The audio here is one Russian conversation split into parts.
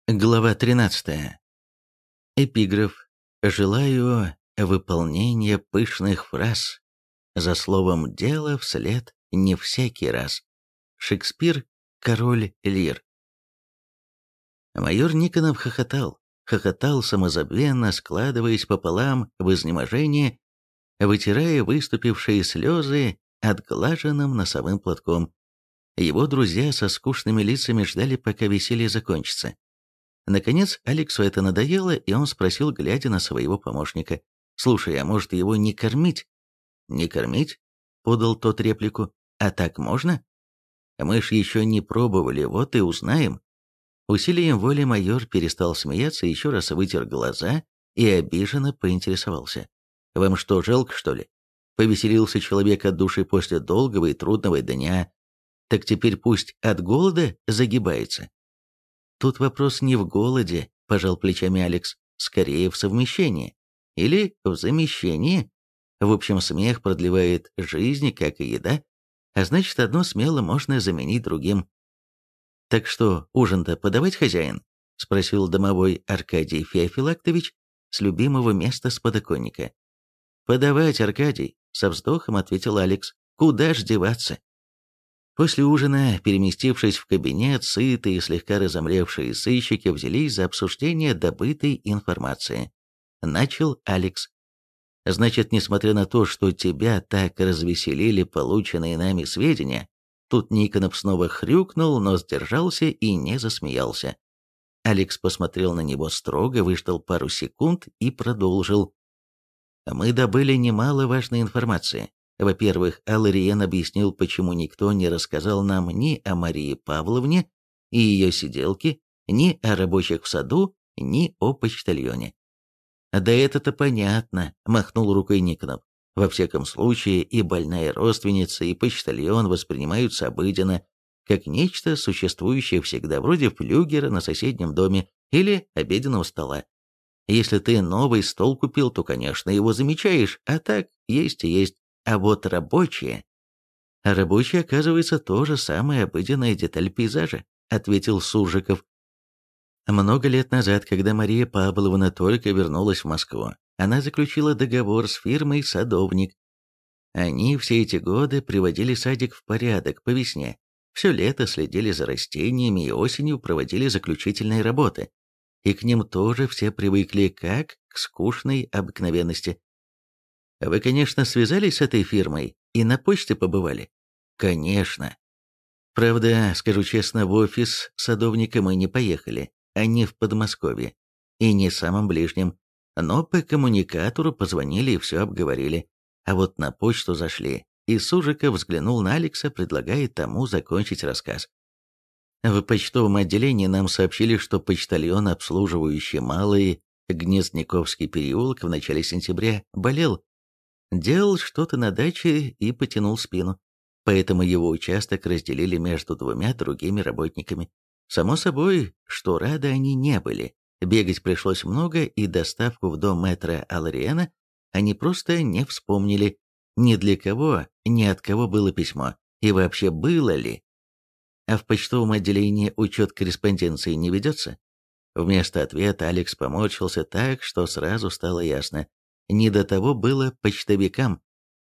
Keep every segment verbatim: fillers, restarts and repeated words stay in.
Глава тринадцатая. Эпиграф. Желаю выполнения пышных фраз. За словом «дело» вслед не всякий раз. Шекспир, Король Лир. Майор Никонов хохотал, хохотал самозабвенно, складываясь пополам в изнеможении, вытирая выступившие слезы отглаженным носовым платком. Его друзья со скучными лицами ждали, пока веселье закончится. Наконец, Алексу это надоело, и он спросил, глядя на своего помощника: «Слушай, а может его не кормить?» «Не кормить?» — подал тот реплику. «А так можно?» «Мы ж еще не пробовали, вот и узнаем». Усилием воли майор перестал смеяться, еще раз вытер глаза и обиженно поинтересовался: «Вам что, жалко, что ли? Повеселился человек от души после долгого и трудного дня, так теперь пусть от голода загибается». «Тут вопрос не в голоде», – пожал плечами Алекс, – «скорее в совмещении. Или в замещении. В общем, смех продлевает жизнь, как и еда, а значит, одно смело можно заменить другим». «Так что, ужин-то подавать, хозяин?» – спросил домовой Аркадий Феофилактович с любимого места с подоконника. «Подавать, Аркадий», – со вздохом ответил Алекс. «Куда ж деваться?» После ужина, переместившись в кабинет, сытые и слегка разомлевшие сыщики взялись за обсуждение добытой информации. Начал Алекс. «Значит, несмотря на то, что тебя так развеселили полученные нами сведения», тут Никонов снова хрюкнул, но сдержался и не засмеялся. Алекс посмотрел на него строго, выждал пару секунд и продолжил. «Мы добыли немало важной информации. Во-первых, Алариен объяснил, почему никто не рассказал нам ни о Марии Павловне и ее сиделке, ни о рабочих в саду, ни о почтальоне». «Да это-то понятно», — махнул рукой Никонов. «Во всяком случае, и больная родственница, и почтальон воспринимаются обыденно, как нечто, существующее всегда, вроде флюгера на соседнем доме или обеденного стола. Если ты новый стол купил, то, конечно, его замечаешь, а так есть и есть. А вот рабочие...» «А рабочие, оказывается, тоже самая обыденная деталь пейзажа», — ответил Суржиков. Много лет назад, когда Мария Павловна только вернулась в Москву, она заключила договор с фирмой «Садовник». Они все эти годы приводили садик в порядок по весне, все лето следили за растениями и осенью проводили заключительные работы. И к ним тоже все привыкли как к скучной обыкновенности. Вы, конечно, связались с этой фирмой и на почте побывали? Конечно. Правда, скажу честно, в офис садовника мы не поехали, а не в Подмосковье, и не самым ближним, но по коммуникатору позвонили и все обговорили. А вот на почту зашли, и Сужиков взглянул на Алекса, предлагая тому закончить рассказ. В почтовом отделении нам сообщили, что почтальон, обслуживающий Малый Гнездниковский переулок в начале сентября, болел. Делал что-то на даче и потянул спину, поэтому его участок разделили между двумя другими работниками. Само собой, что рады они не были. Бегать пришлось много, и доставку в дом мэтра Алариена они просто не вспомнили. Ни для кого, ни от кого было письмо, и вообще было ли. А в почтовом отделении учет корреспонденции не ведется? Вместо ответа Алекс поморщился так, что сразу стало ясно. Не до того было почтовикам.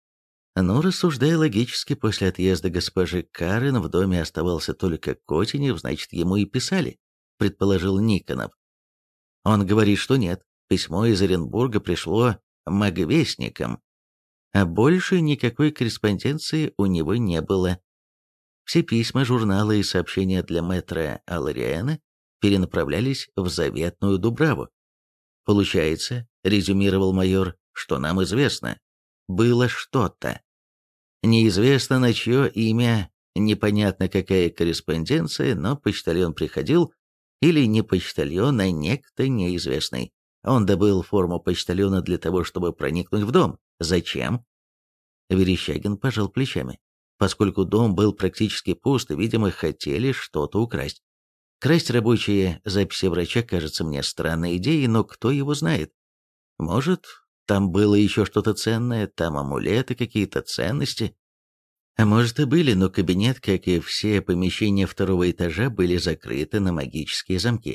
Но, рассуждая логически, после отъезда госпожи Карен в доме оставался только Котенев, значит, ему и писали, предположил Никонов. Он говорит, что нет, письмо из Оренбурга пришло магвестникам, а больше никакой корреспонденции у него не было. Все письма, журналы и сообщения для мэтра Алариена перенаправлялись в заветную Дубраву. «Получается, — резюмировал майор, — что нам известно. Было что-то. Неизвестно, на чье имя, непонятно какая корреспонденция, но почтальон приходил, или не почтальон, а некто неизвестный. Он добыл форму почтальона для того, чтобы проникнуть в дом. Зачем?» Верещагин пожал плечами. Поскольку дом был практически пуст, видимо, хотели что-то украсть. Красть рабочие записи врача кажется мне странной идеей, но кто его знает? Может, там было еще что-то ценное, там амулеты, какие-то ценности? А может и были, но кабинет, как и все помещения второго этажа, были закрыты на магические замки.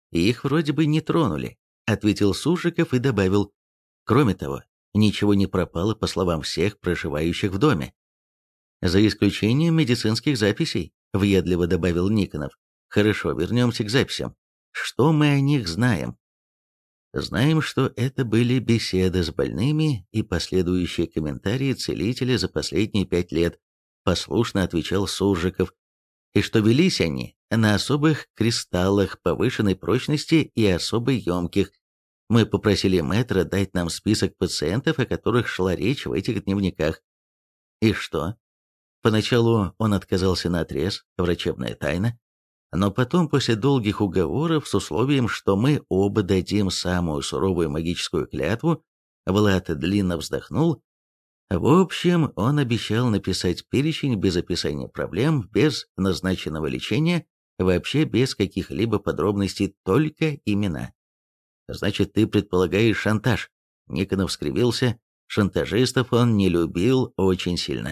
их вроде бы не тронули, ответил Суржиков и добавил. Кроме того, ничего не пропало, по словам всех проживающих в доме. За исключением медицинских записей, въедливо добавил Никонов. Хорошо, вернемся к записям. Что мы о них знаем? Знаем, что это были беседы с больными и последующие комментарии целителя за последние пять лет, послушно отвечал Суржиков, и что велись они на особых кристаллах повышенной прочности и особо емких. Мы попросили мэтра дать нам список пациентов, о которых шла речь в этих дневниках. И что? Поначалу он отказался наотрез, врачебная тайна, но потом, после долгих уговоров с условием, что мы оба дадим самую суровую магическую клятву, Влад длинно вздохнул. В общем, он обещал написать перечень без описания проблем, без назначенного лечения, вообще без каких-либо подробностей, только имена. Значит, ты предполагаешь шантаж? Никонов скривился. Шантажистов он не любил очень сильно.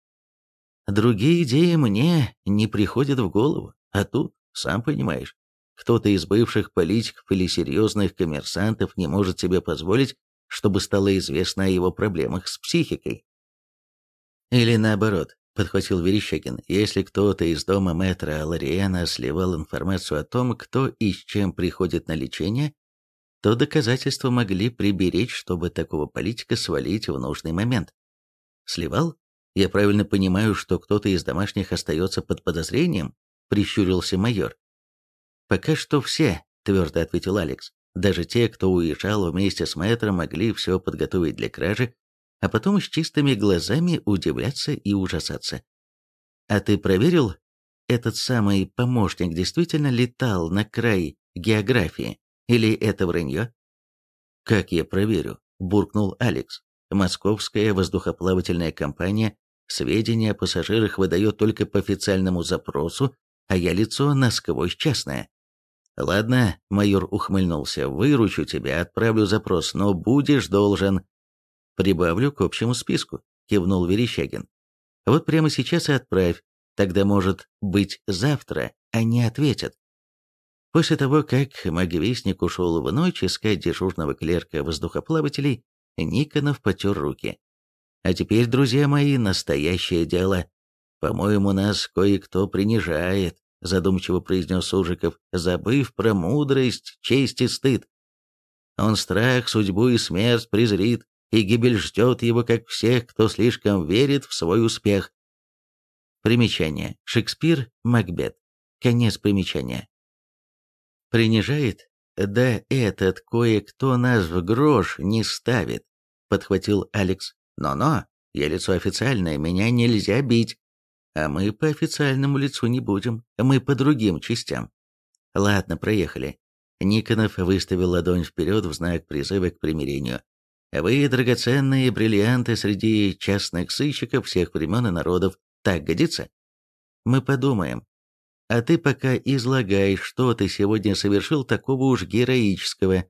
Другие идеи мне не приходят в голову, а тут, сам понимаешь, кто-то из бывших политиков или серьезных коммерсантов не может себе позволить, чтобы стало известно о его проблемах с психикой. Или наоборот, подхватил Верещагин, если кто-то из дома мэтра Лориэна сливал информацию о том, кто и с чем приходит на лечение, то доказательства могли приберечь, чтобы такого политика свалить в нужный момент. Сливал? Я правильно понимаю, что кто-то из домашних остается под подозрением? Прищурился майор. Пока что все, твердо ответил Алекс. Даже те, кто уезжал вместе с мэтром, могли все подготовить для кражи, а потом с чистыми глазами удивляться и ужасаться. А ты проверил, этот самый помощник действительно летал на край географии? Или это вранье? Как я проверю? Буркнул Алекс. Московская воздухоплавательная компания сведения о пассажирах выдает только по официальному запросу, а я лицо насквозь частное. Ладно, майор ухмыльнулся, выручу тебя, отправлю запрос, но будешь должен. Прибавлю к общему списку, кивнул Верещагин. Вот прямо сейчас и отправь, тогда, может быть, завтра они ответят. После того, как магвестник ушел в ночь искать дежурного клерка воздухоплавателей, Никонов потер руки. А теперь, друзья мои, настоящее дело. По-моему, нас кое-кто принижает, задумчиво произнес Суржиков, забыв про мудрость, честь и стыд. Он страх, судьбу и смерть презрит, и гибель ждет его, как всех, кто слишком верит в свой успех. Примечание. Шекспир, Макбет. Конец примечания. Принижает? Да этот кое-кто нас в грош не ставит, подхватил Алекс. Но-но, я лицо официальное, меня нельзя бить. А мы по официальному лицу не будем, мы по другим частям. Ладно, проехали. Никонов выставил ладонь вперед в знак призыва к примирению. Вы драгоценные бриллианты среди частных сыщиков всех времен и народов. Так годится? Мы подумаем. А ты пока излагай, что ты сегодня совершил такого уж героического.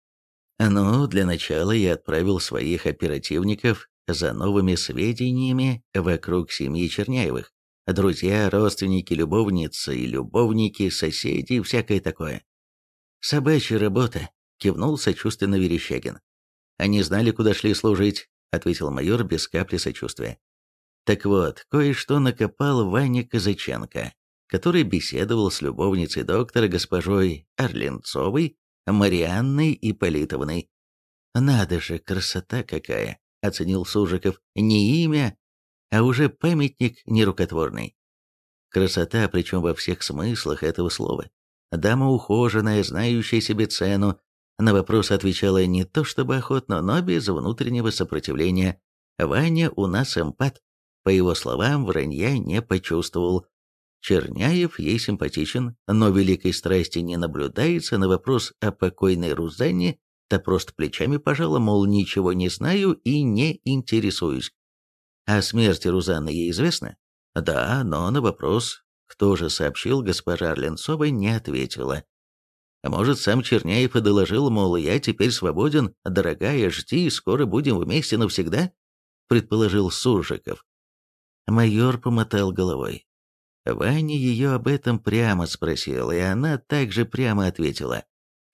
Ну, для начала я отправил своих оперативников за новыми сведениями вокруг семьи Черняевых. Друзья, родственники, любовницы и любовники, соседи, всякое такое. Собачья работа, кивнул сочувственно Верещагин. Они знали, куда шли служить, ответил майор без капли сочувствия. Так вот, кое-что накопал Ваня Казаченко, который беседовал с любовницей доктора госпожой Орленцовой, Марианной Ипполитовной. «Надо же, красота какая!» — оценил Суржиков. «Не имя, а уже памятник нерукотворный. Красота, причем во всех смыслах этого слова. Дама ухоженная, знающая себе цену, на вопрос отвечала не то чтобы охотно, но без внутреннего сопротивления. Ваня у нас эмпат. По его словам, вранья не почувствовал. Черняев ей симпатичен, но великой страсти не наблюдается. На вопрос о покойной Рузанне та просто плечами пожала, мол, ничего не знаю и не интересуюсь. О смерти Рузанны ей известно? Да, но на вопрос, кто же сообщил, госпожа Орленцова не ответила. Может, сам Черняев и доложил, мол, я теперь свободен, дорогая, жди, скоро будем вместе навсегда, предположил Суржиков. Майор помотал головой. Ваня ее об этом прямо спросил, и она также прямо ответила.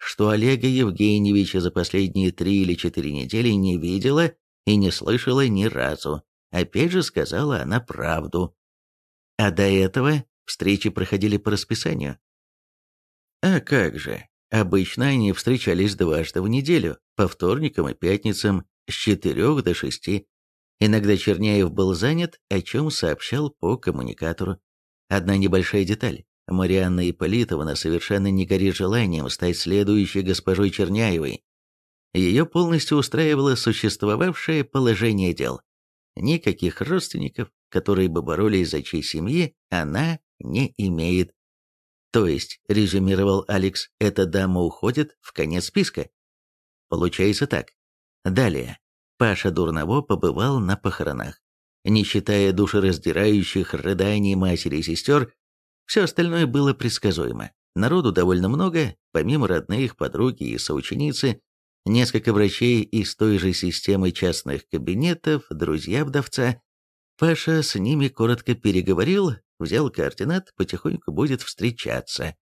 что Олега Евгеньевича за последние три или четыре недели не видела и не слышала ни разу. Опять же сказала она правду. А до этого встречи проходили по расписанию. А как же? Обычно они встречались дважды в неделю, по вторникам и пятницам, с четырех до шести. Иногда Черняев был занят, о чем сообщал по коммуникатору. Одна небольшая деталь. Марианна Ипполитовна совершенно не горит желанием стать следующей госпожой Черняевой. Ее полностью устраивало существовавшее положение дел. Никаких родственников, которые бы боролись за честь семьи, она не имеет. То есть, резюмировал Алекс, эта дама уходит в конец списка. Получается так. Далее. Паша Дурново побывал на похоронах. Не считая душераздирающих рыданий матери и сестер, все остальное было предсказуемо. Народу довольно много, помимо родных, подруги и соученицы, несколько врачей из той же системы частных кабинетов, друзья вдовца. Паша с ними коротко переговорил, взял координат, потихоньку будет встречаться.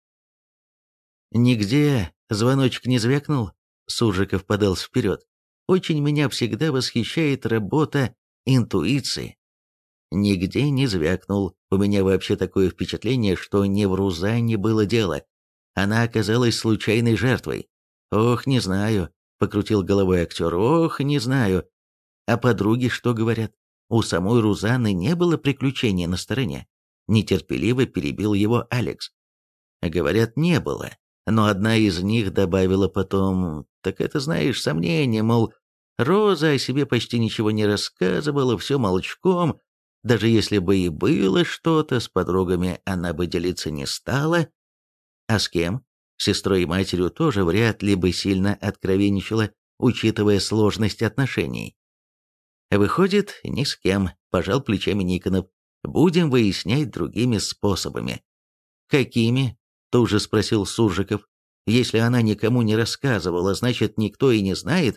Нигде звоночек не звякнул, Суржиков подался вперед. Очень меня всегда восхищает работа интуиции. Нигде не звякнул. У меня вообще такое впечатление, что не в Рузанне было дело. Она оказалась случайной жертвой. Ох, не знаю, покрутил головой актер, ох, не знаю. А подруги что говорят? У самой Рузанны не было приключений на стороне. Нетерпеливо перебил его Алекс. Говорят, не было. Но одна из них добавила потом, так это, знаешь, сомнение, мол, Роза о себе почти ничего не рассказывала, все молчком. Даже если бы и было что-то, с подругами она бы делиться не стала. А с кем? С сестрой и матерью тоже вряд ли бы сильно откровенничала, учитывая сложность отношений. Выходит, ни с кем, пожал плечами Никонов. Будем выяснять другими способами. Какими? Тут же спросил Суржиков. Если она никому не рассказывала, значит, никто и не знает.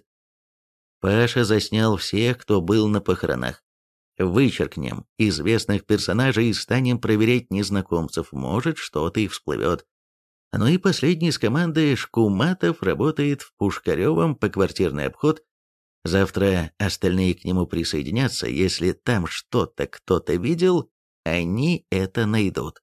Паша заснял всех, кто был на похоронах. Вычеркнем известных персонажей и станем проверять незнакомцев, может, что-то и всплывет. Ну и последний из команды Шкуматов работает в Пушкаревом поквартирный обход. Завтра остальные к нему присоединятся, если там что-то кто-то видел, они это найдут.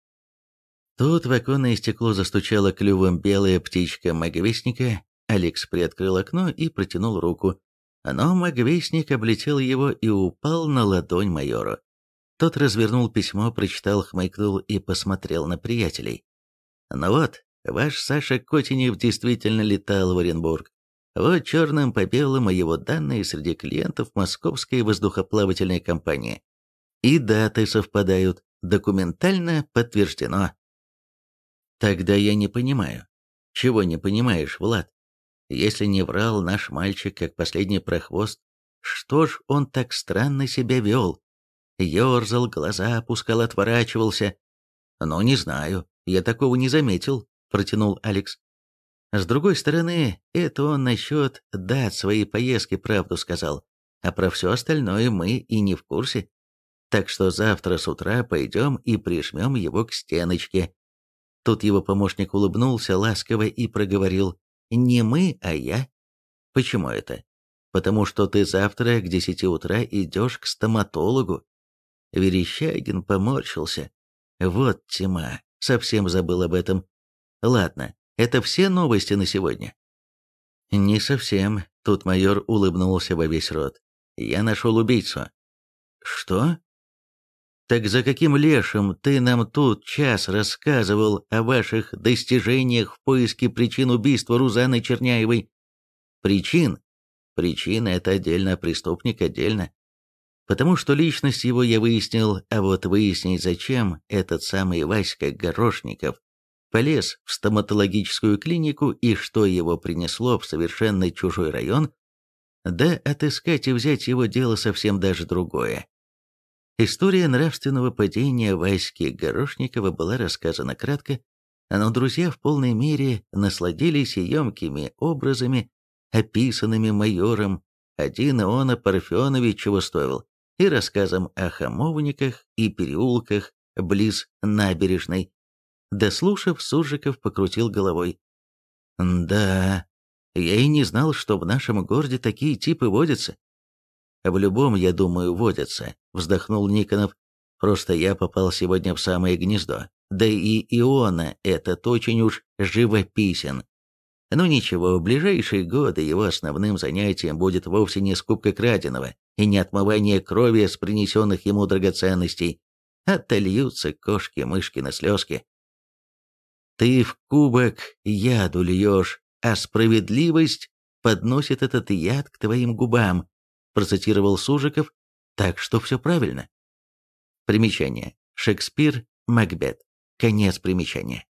Тут в оконное стекло застучала клювом белая птичка маговестника. Алекс приоткрыл окно и протянул руку. Но маговестник облетел его и упал на ладонь майору. Тот развернул письмо, прочитал, хмыкнул и посмотрел на приятелей. «Ну вот, ваш Саша Котенев действительно летал в Оренбург. Вот черным по белому его данные среди клиентов Московской воздухоплавательной компании. И даты совпадают, документально подтверждено». «Тогда я не понимаю». «Чего не понимаешь, Влад? Если не врал наш мальчик, как последний прохвост, что ж он так странно себя вел? Ёрзал, глаза опускал, отворачивался. Ну, не знаю, я такого не заметил», — протянул Алекс. С другой стороны, это он насчет дат своей поездки правду сказал, а про все остальное мы и не в курсе. Так что завтра с утра пойдем и прижмем его к стеночке. Тут его помощник улыбнулся ласково и проговорил: «Не мы, а я». «Почему это?» «Потому что ты завтра к десяти утра идешь к стоматологу». Верещагин поморщился. «Вот тьма, совсем забыл об этом. Ладно, это все новости на сегодня?» «Не совсем», — тут майор улыбнулся во весь рот. «Я нашел убийцу». «Что?» «Так за каким лешим ты нам тут час рассказывал о ваших достижениях в поиске причин убийства Рузанны Черняевой?» «Причин? Причина — это отдельно, а преступник отдельно. Потому что личность его я выяснил, а вот выяснить, зачем этот самый Васька Горошников полез в стоматологическую клинику и что его принесло в совершенно чужой район, да отыскать и взять его дело совсем даже другое». История нравственного падения Васьки Горошникова была рассказана кратко, но друзья в полной мере насладились емкими образами, описанными майором, один Иона Парфенович чего стоил, и рассказом о хамовниках и переулках близ набережной. Дослушав, Суржиков покрутил головой. Да, я и не знал, что в нашем городе такие типы водятся. В любом, я думаю, водятся, вздохнул Никонов. Просто я попал сегодня в самое гнездо. Да и Иона этот очень уж живописен. Но ничего, в ближайшие годы его основным занятием будет вовсе не скупка краденого и не отмывание крови с принесенных ему драгоценностей, а отольются кошки-мышкины слезки. Ты в кубок яду льешь, а справедливость подносит этот яд к твоим губам, процитировал Сужиков, так что все правильно. Примечание. Шекспир, Макбет. Конец примечания.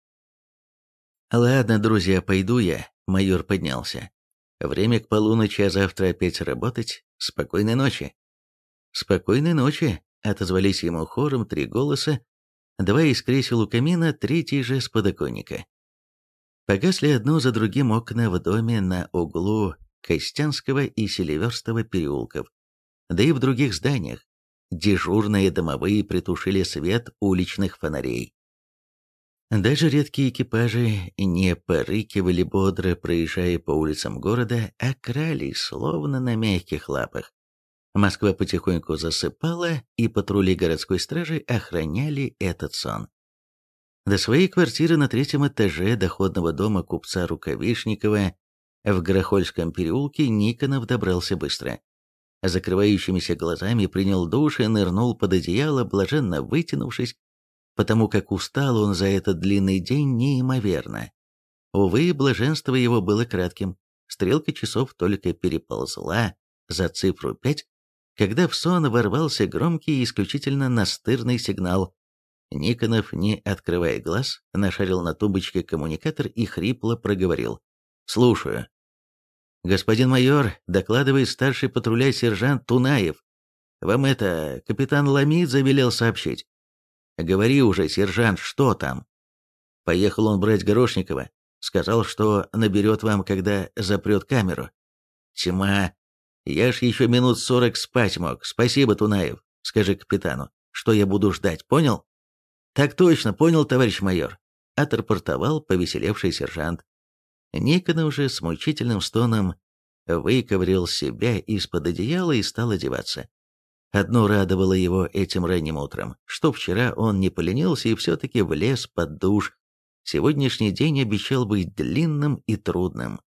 «Ладно, друзья, пойду я», — майор поднялся. «Время к полуночи, а завтра опять работать. Спокойной ночи». «Спокойной ночи», — отозвались ему хором три голоса, два из кресел у камина, третий же с подоконника. Погасли одно за другим окна в доме на углу Костянского и Селиверстова переулков, да и в других зданиях. Дежурные домовые притушили свет уличных фонарей. Даже редкие экипажи не порыкивали бодро, проезжая по улицам города, а крались, словно на мягких лапах. Москва потихоньку засыпала, и патрули городской стражи охраняли этот сон. До своей квартиры на третьем этаже доходного дома купца Рукавишникова в Горохольском переулке Никонов добрался быстро. Закрывающимися глазами принял душ и нырнул под одеяло, блаженно вытянувшись, потому как устал он за этот длинный день неимоверно. Увы, блаженство его было кратким. Стрелка часов только переползла за цифру пять, когда в сон ворвался громкий и исключительно настырный сигнал. Никонов, не открывая глаз, нашарил на тумбочке коммуникатор и хрипло проговорил. «Слушаю». «Господин майор, докладывает старший патруля сержант Тунаев. Вам это, капитан Ламидзе велел сообщить». «Говори уже, сержант, что там?» «Поехал он брать Горошникова. Сказал, что наберет вам, когда запрет камеру». «Тьма. Я ж еще минут сорок спать мог. Спасибо, Тунаев. Скажи капитану, что я буду ждать, понял?» «Так точно, понял, товарищ майор», — отрапортовал повеселевший сержант. Никонов уже с мучительным стоном выковырял себя из-под одеяла и стал одеваться. Одно радовало его этим ранним утром, что вчера он не поленился и все-таки влез под душ. Сегодняшний день обещал быть длинным и трудным.